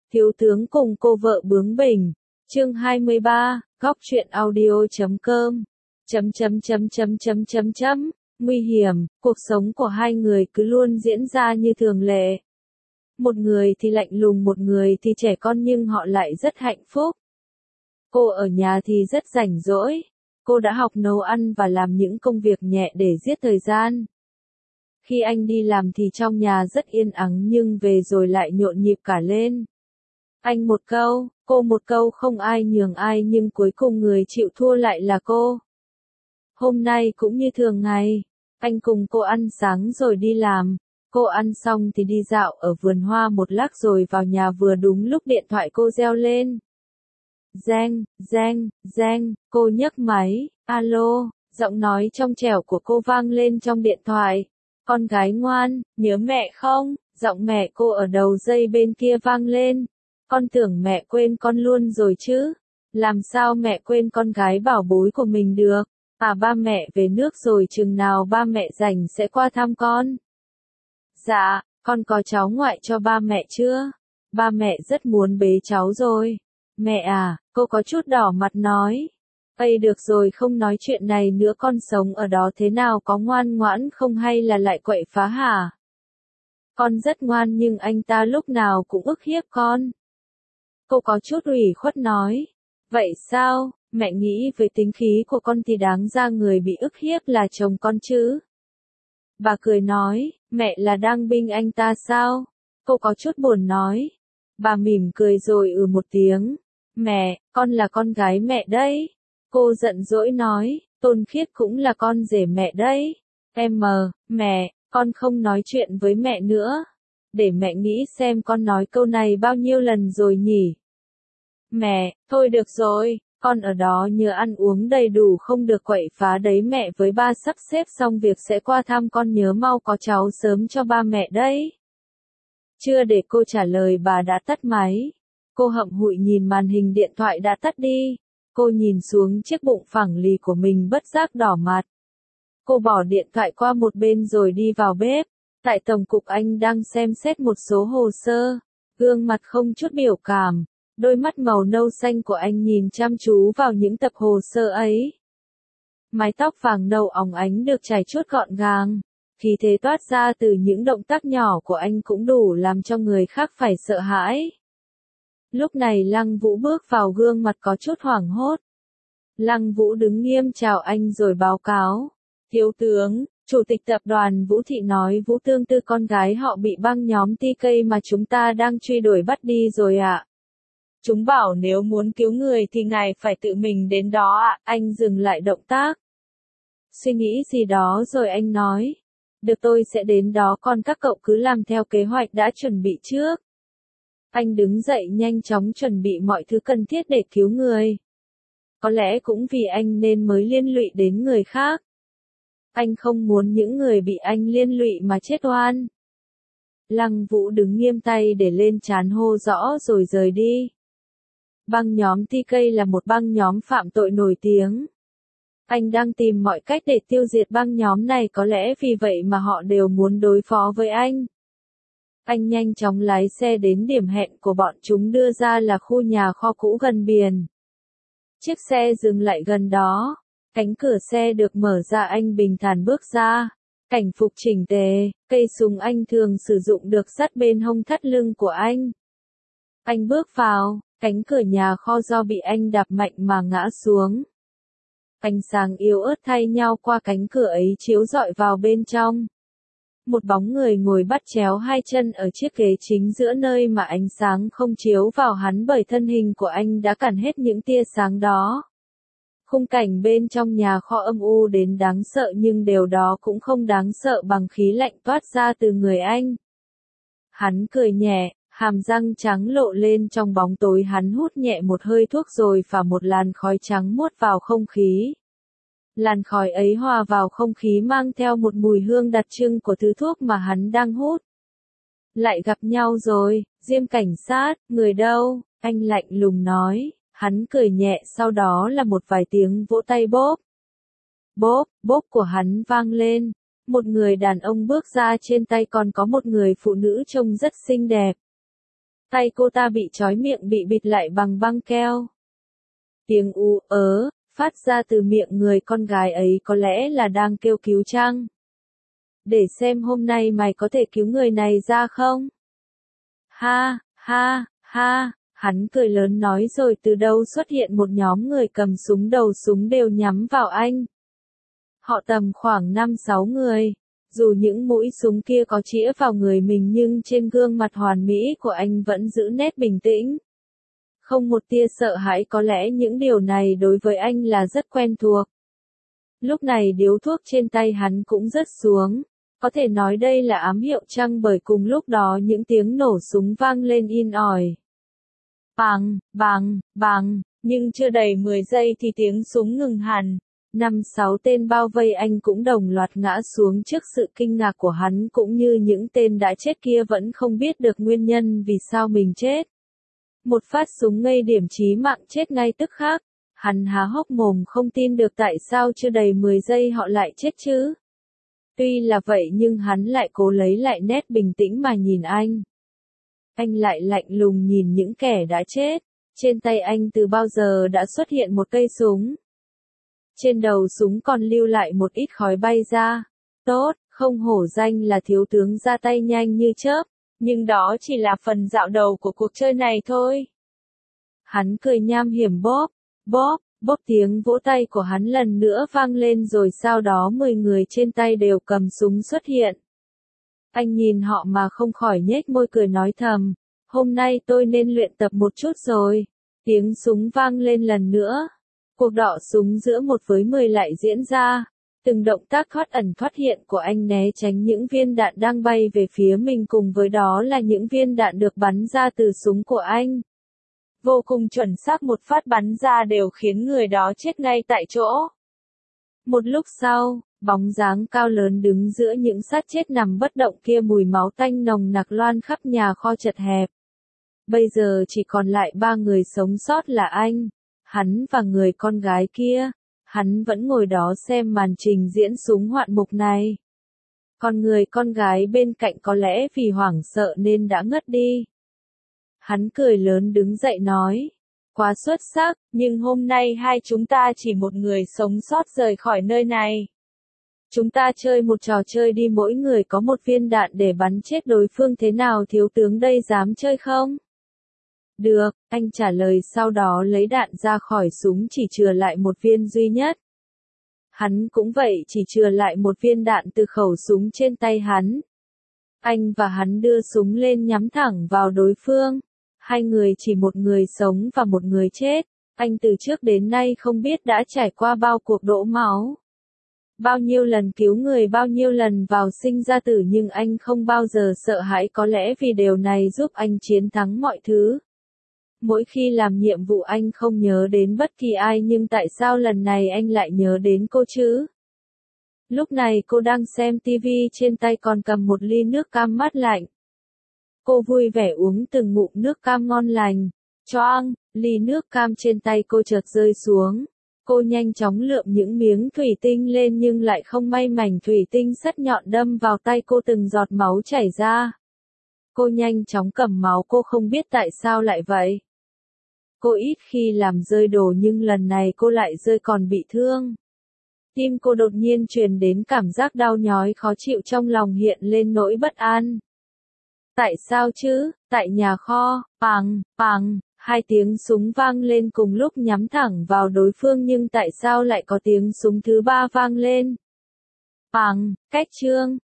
Thiếu tướng cùng cô vợ bướng bỉnh. Chương 23, góc truyện audio.com. Nguy hiểm, cuộc sống của hai người cứ luôn diễn ra như thường lệ. Một người thì lạnh lùng, một người thì trẻ con, nhưng họ lại rất hạnh phúc. Cô ở nhà thì rất rảnh rỗi. Cô đã học nấu ăn và làm những công việc nhẹ để giết thời gian. Khi anh đi làm thì trong nhà rất yên ắng, nhưng về rồi lại nhộn nhịp cả lên. Anh một câu, cô một câu, không ai nhường ai, nhưng cuối cùng người chịu thua lại là cô. Hôm nay cũng như thường ngày, anh cùng cô ăn sáng rồi đi làm. Cô ăn xong thì đi dạo ở vườn hoa một lát rồi vào nhà, vừa đúng lúc điện thoại cô reo lên. Reng, reng, reng, cô nhấc máy. Alo, giọng nói trong trẻo của cô vang lên trong điện thoại. Con gái ngoan, nhớ mẹ không? Giọng mẹ cô ở đầu dây bên kia vang lên. Con tưởng mẹ quên con luôn rồi chứ. Làm sao mẹ quên con gái bảo bối của mình được? À, ba mẹ về nước rồi, chừng nào ba mẹ rảnh sẽ qua thăm con. Dạ, con có cháu ngoại cho ba mẹ chưa? Ba mẹ rất muốn bế cháu rồi. Mẹ à, cô có chút đỏ mặt nói. Ây, được rồi, không nói chuyện này nữa, con sống ở đó thế nào, có ngoan ngoãn không hay là lại quậy phá hả? Con rất ngoan nhưng anh ta lúc nào cũng ức hiếp con. Cô có chút ủy khuất nói. Vậy sao, mẹ nghĩ với tính khí của con thì đáng ra người bị ức hiếp là chồng con chứ? Bà cười nói, mẹ là đang binh anh ta sao? Cô có chút buồn nói. Bà mỉm cười rồi một tiếng. Mẹ, con là con gái mẹ đấy. Cô giận dỗi nói, Tôn Khiết cũng là con rể mẹ đấy. Mẹ, con không nói chuyện với mẹ nữa. Để mẹ nghĩ xem con nói câu này bao nhiêu lần rồi nhỉ? Mẹ, thôi được rồi, con ở đó nhớ ăn uống đầy đủ, không được quậy phá đấy, mẹ với ba sắp xếp xong việc sẽ qua thăm con, nhớ mau có cháu sớm cho ba mẹ đấy. Chưa để cô trả lời bà đã tắt máy. Cô hậm hụi nhìn màn hình điện thoại đã tắt đi. Cô nhìn xuống chiếc bụng phẳng lì của mình bất giác đỏ mặt. Cô bỏ điện thoại qua một bên rồi đi vào bếp. Tại tổng cục anh đang xem xét một số hồ sơ. Gương mặt không chút biểu cảm. Đôi mắt màu nâu xanh của anh nhìn chăm chú vào những tập hồ sơ ấy. Mái tóc vàng nâu óng ánh được chải chuốt gọn gàng. Khí thế toát ra từ những động tác nhỏ của anh cũng đủ làm cho người khác phải sợ hãi. Lúc này Lăng Vũ bước vào, gương mặt có chút hoảng hốt. Lăng Vũ đứng nghiêm chào anh rồi báo cáo. Thiếu tướng, Chủ tịch tập đoàn Vũ Thị nói Vũ Tương Tư con gái họ bị băng nhóm TK mà chúng ta đang truy đuổi bắt đi rồi ạ. Chúng bảo nếu muốn cứu người thì ngài phải tự mình đến đó ạ. Anh dừng lại động tác. Suy nghĩ gì đó rồi anh nói. Được, tôi sẽ đến đó, còn các cậu cứ làm theo kế hoạch đã chuẩn bị trước. Anh đứng dậy nhanh chóng chuẩn bị mọi thứ cần thiết để cứu người. Có lẽ cũng vì anh nên mới liên lụy đến người khác. Anh không muốn những người bị anh liên lụy mà chết oan. Lăng Vũ đứng nghiêm, tay để lên trán hô rõ rồi rời đi. Băng nhóm TK là một băng nhóm phạm tội nổi tiếng. Anh đang tìm mọi cách để tiêu diệt băng nhóm này, có lẽ vì vậy mà họ đều muốn đối phó với anh. Anh nhanh chóng lái xe đến điểm hẹn của bọn chúng đưa ra là khu nhà kho cũ gần biển. Chiếc xe dừng lại gần đó. Cánh cửa xe được mở ra, anh bình thản bước ra. Cảnh phục chỉnh tề, cây súng anh thường sử dụng được dắt bên hông thắt lưng của anh. Anh bước vào, cánh cửa nhà kho do bị anh đạp mạnh mà ngã xuống. Ánh sáng yếu ớt thay nhau qua cánh cửa ấy chiếu rọi vào bên trong. Một bóng người ngồi bắt chéo hai chân ở chiếc ghế chính giữa, nơi mà ánh sáng không chiếu vào hắn bởi thân hình của anh đã cản hết những tia sáng đó. Khung cảnh bên trong nhà kho âm u đến đáng sợ, nhưng điều đó cũng không đáng sợ bằng khí lạnh toát ra từ người anh. Hắn cười nhẹ, hàm răng trắng lộ lên trong bóng tối, hắn hút nhẹ một hơi thuốc rồi phả một làn khói trắng muốt vào không khí. Làn khói ấy hòa vào không khí mang theo một mùi hương đặc trưng của thứ thuốc mà hắn đang hút. Lại gặp nhau rồi, Diêm cảnh sát, người đâu? Anh lạnh lùng nói. Hắn cười nhẹ, sau đó là một vài tiếng vỗ tay bốp. Bốp, bốp của hắn vang lên. Một người đàn ông bước ra, trên tay còn có một người phụ nữ trông rất xinh đẹp. Tay cô ta bị trói miệng bị bịt lại bằng băng keo. Tiếng ú ớ, phát ra từ miệng người con gái ấy có lẽ là đang kêu cứu chăng? Để xem hôm nay mày có thể cứu người này ra không? Ha, ha, ha, hắn cười lớn nói rồi từ đâu xuất hiện một nhóm người cầm súng đầu súng đều nhắm vào anh. Họ tầm khoảng 5-6 người. Dù những mũi súng kia có chĩa vào người mình nhưng trên gương mặt hoàn mỹ của anh vẫn giữ nét bình tĩnh. Không một tia sợ hãi, có lẽ những điều này đối với anh là rất quen thuộc. Lúc này điếu thuốc trên tay hắn cũng rớt xuống. Có thể nói đây là ám hiệu chăng, bởi cùng lúc đó những tiếng nổ súng vang lên in ỏi. Bang, bang, bang, nhưng chưa đầy 10 giây thì tiếng súng ngừng hẳn. 5-6 tên bao vây anh cũng đồng loạt ngã xuống trước sự kinh ngạc của hắn, cũng như những tên đã chết kia vẫn không biết được nguyên nhân vì sao mình chết. Một phát súng ngây điểm chí mạng chết ngay tức khắc. Hắn há hốc mồm không tin được tại sao chưa đầy 10 giây họ lại chết chứ. Tuy là vậy nhưng hắn lại cố lấy lại nét bình tĩnh mà nhìn anh. Anh lại lạnh lùng nhìn những kẻ đã chết. Trên tay anh từ bao giờ đã xuất hiện một cây súng. Trên đầu súng còn lưu lại một ít khói bay ra. Tốt, không hổ danh là thiếu tướng ra tay nhanh như chớp. Nhưng đó chỉ là phần dạo đầu của cuộc chơi này thôi. Hắn cười nham hiểm bóp, bóp, bóp, tiếng vỗ tay của hắn lần nữa vang lên rồi sau đó 10 người trên tay đều cầm súng xuất hiện. Anh nhìn họ mà không khỏi nhếch môi cười nói thầm, hôm nay tôi nên luyện tập một chút rồi. Tiếng súng vang lên lần nữa. Cuộc đọ súng giữa 1 với 10 lại diễn ra. Từng động tác thoát ẩn thoát hiện của anh né tránh những viên đạn đang bay về phía mình, cùng với đó là những viên đạn được bắn ra từ súng của anh. Vô cùng chuẩn xác, một phát bắn ra đều khiến người đó chết ngay tại chỗ. Một lúc sau, bóng dáng cao lớn đứng giữa những xác chết nằm bất động kia, mùi máu tanh nồng nặc loan khắp nhà kho chật hẹp. Bây giờ chỉ còn lại 3 người sống sót là anh, hắn và người con gái kia. Hắn vẫn ngồi đó xem màn trình diễn súng hoạn mục này. Còn người con gái bên cạnh có lẽ vì hoảng sợ nên đã ngất đi. Hắn cười lớn đứng dậy nói, quá xuất sắc, nhưng hôm nay hai chúng ta chỉ một người sống sót rời khỏi nơi này. Chúng ta chơi một trò chơi đi, mỗi người có một viên đạn để bắn chết đối phương, thế nào thiếu tướng đây, dám chơi không? Được, anh trả lời, sau đó lấy đạn ra khỏi súng, chỉ chừa lại một viên duy nhất. Hắn cũng vậy, chỉ chừa lại một viên đạn từ khẩu súng trên tay hắn. Anh và hắn đưa súng lên nhắm thẳng vào đối phương. Hai người chỉ một người sống và một người chết. Anh từ trước đến nay không biết đã trải qua bao cuộc đổ máu. Bao nhiêu lần cứu người, bao nhiêu lần vào sinh ra tử, nhưng anh không bao giờ sợ hãi, có lẽ vì điều này giúp anh chiến thắng mọi thứ. Mỗi khi làm nhiệm vụ anh không nhớ đến bất kỳ ai, nhưng tại sao lần này anh lại nhớ đến cô chứ? Lúc này cô đang xem TV, trên tay còn cầm một ly nước cam mát lạnh. Cô vui vẻ uống từng ngụm nước cam ngon lành. Choang, ly nước cam trên tay cô chợt rơi xuống. Cô nhanh chóng lượm những miếng thủy tinh lên nhưng lại không may mảnh thủy tinh sắc nhọn đâm vào tay cô, từng giọt máu chảy ra. Cô nhanh chóng cầm máu, cô không biết tại sao lại vậy. Cô ít khi làm rơi đồ nhưng lần này cô lại rơi còn bị thương. Tim cô đột nhiên truyền đến cảm giác đau nhói khó chịu, trong lòng hiện lên nỗi bất an. Tại sao chứ? Tại nhà kho, pằng, pằng, hai tiếng súng vang lên cùng lúc nhắm thẳng vào đối phương, nhưng tại sao lại có tiếng súng thứ ba vang lên? Pằng, cách chương.